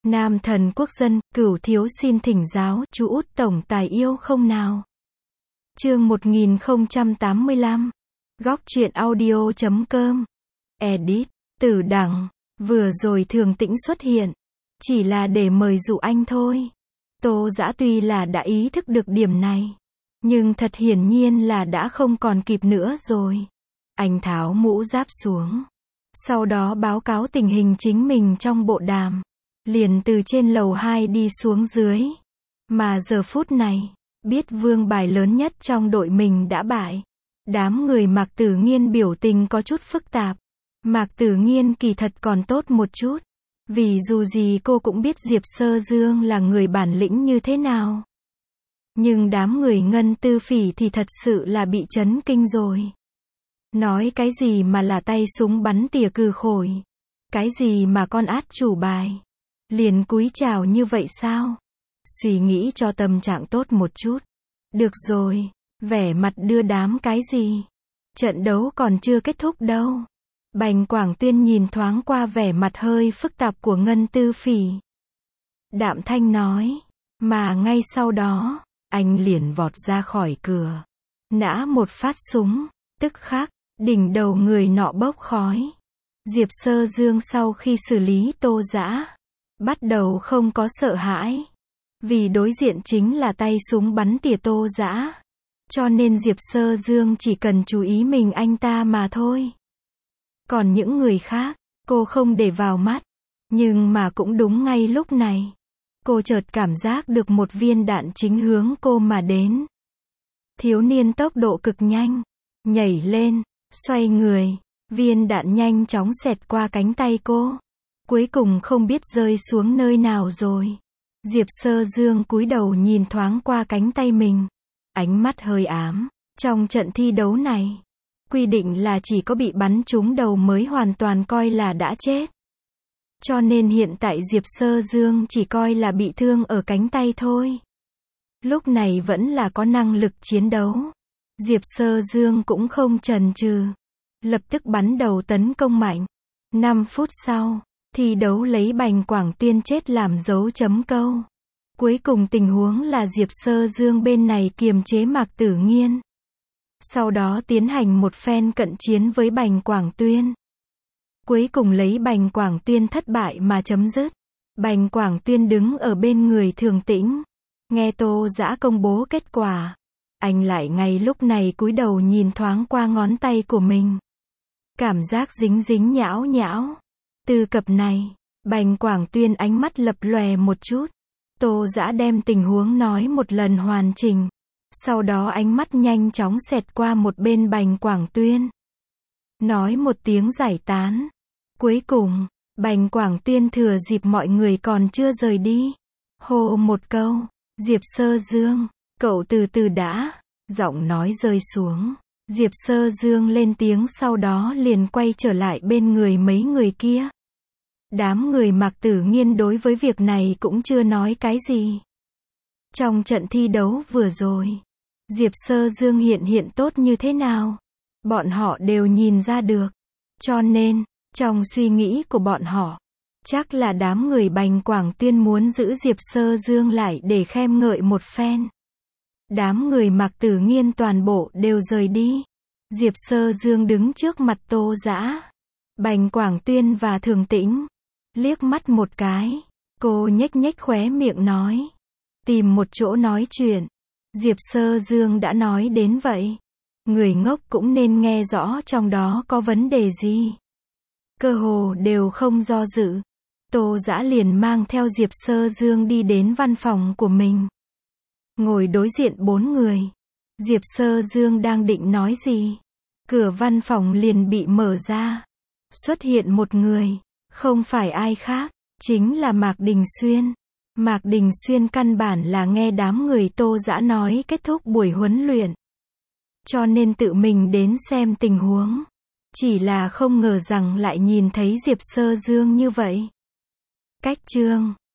Nam thần quốc dân, Cửu thiếu xin thỉnh giáo, chú út tổng tài yêu không nào? Chương 1085. Góc truyện audio.com. Edit. Tử Đằng. Vừa rồi Thường Tĩnh xuất hiện, chỉ là để mời dụ anh thôi. Tô Dã tuy là đã ý thức được điểm này, nhưng thật hiển nhiên là đã không còn kịp nữa rồi. Anh tháo mũ giáp xuống, sau đó báo cáo tình hình chính mình trong bộ đàm, liền từ trên lầu 2 đi xuống dưới. Mà giờ phút này, biết vương bài lớn nhất trong đội mình đã bại. Đám người Mạc Tử Nghiên biểu tình có chút phức tạp. Mạc Tử Nghiên kỳ thật còn tốt một chút, vì dù gì cô cũng biết Diệp Sơ Dương là người bản lĩnh như thế nào. Nhưng đám người Ngân Tư Phỉ thì thật sự là bị chấn kinh rồi. Nói cái gì mà là tay súng bắn tỉa cừ khổi, cái gì mà con át chủ bài, liền cúi chào như vậy sao? Suy nghĩ cho tâm trạng tốt một chút. Được rồi, vẻ mặt đưa đám cái gì? Trận đấu còn chưa kết thúc đâu. Bành Quảng Tuyên nhìn thoáng qua vẻ mặt hơi phức tạp của Ngân Tư Phỉ. Đạm thanh nói, mà ngay sau đó, anh liền vọt ra khỏi cửa, nã một phát súng, tức khắc, đỉnh đầu người nọ bốc khói. Diệp Sơ Dương sau khi xử lý Tô Dã, bắt đầu không có sợ hãi, vì đối diện chính là tay súng bắn tỉa Tô Dã, cho nên Diệp Sơ Dương chỉ cần chú ý mình anh ta mà thôi. Còn những người khác, cô không để vào mắt. Nhưng mà cũng đúng ngay lúc này, cô chợt cảm giác được một viên đạn chính hướng cô mà đến. Thiếu niên tốc độ cực nhanh, nhảy lên, xoay người, viên đạn nhanh chóng xẹt qua cánh tay cô. Cuối cùng không biết rơi xuống nơi nào rồi. Diệp Sơ Dương cúi đầu nhìn thoáng qua cánh tay mình, ánh mắt hơi ám. Trong trận thi đấu này, quy định là chỉ có bị bắn trúng đầu mới hoàn toàn coi là đã chết. Cho nên hiện tại Diệp Sơ Dương chỉ coi là bị thương ở cánh tay thôi. Lúc này vẫn là có năng lực chiến đấu. Diệp Sơ Dương cũng không chần chừ, lập tức bắn đầu tấn công mạnh. 5 phút sau, thi đấu lấy Bành Quảng Tuyên chết làm dấu chấm câu. Cuối cùng tình huống là Diệp Sơ Dương bên này kiềm chế Mạc Tử Nghiên, sau đó tiến hành một phen cận chiến với Bành Quảng Tuyên. Cuối cùng lấy Bành Quảng Tuyên thất bại mà chấm dứt. Bành Quảng Tuyên đứng ở bên người Thường Tĩnh, nghe Tô Dã công bố kết quả. Anh lại ngay lúc này cúi đầu nhìn thoáng qua ngón tay của mình, cảm giác dính dính nhão nhão. Từ cặp này, Bành Quảng Tuyên ánh mắt lập lòe một chút. Tô Dã đem tình huống nói một lần hoàn chỉnh, sau đó ánh mắt nhanh chóng xẹt qua một bên Bành Quảng Tuyên, nói một tiếng giải tán. Cuối cùng, Bành Quảng Tuyên thừa dịp mọi người còn chưa rời đi, hô một câu, Diệp Sơ Dương, cậu từ từ đã. Giọng nói rơi xuống, Diệp Sơ Dương lên tiếng, sau đó liền quay trở lại bên người mấy người kia. Đám người Mạc Tử Nghiên đối với việc này cũng chưa nói cái gì. Trong trận thi đấu vừa rồi, Diệp Sơ Dương hiện tốt như thế nào, bọn họ đều nhìn ra được. Cho nên, trong suy nghĩ của bọn họ, chắc là đám người Bành Quảng Tuyên muốn giữ Diệp Sơ Dương lại để khen ngợi một phen. Đám người Mạc Tử Nghiên toàn bộ đều rời đi. Diệp Sơ Dương đứng trước mặt Tô Dã, Bành Quảng Tuyên và Thường Tĩnh, liếc mắt một cái. Cô nhếch nhếch khóe miệng nói, tìm một chỗ nói chuyện. Diệp Sơ Dương đã nói đến vậy, người ngốc cũng nên nghe rõ trong đó có vấn đề gì. Cơ hồ đều không do dự, Tô Dã liền mang theo Diệp Sơ Dương đi đến văn phòng của mình. Ngồi đối diện 4 người. Diệp Sơ Dương đang định nói gì, cửa văn phòng liền bị mở ra. Xuất hiện một người, không phải ai khác, chính là Mạc Đình Xuyên. Mạc Đình Xuyên căn bản là nghe đám người Tô Dã nói kết thúc buổi huấn luyện, cho nên tự mình đến xem tình huống. Chỉ là không ngờ rằng lại nhìn thấy Diệp Sơ Dương như vậy. Cách chương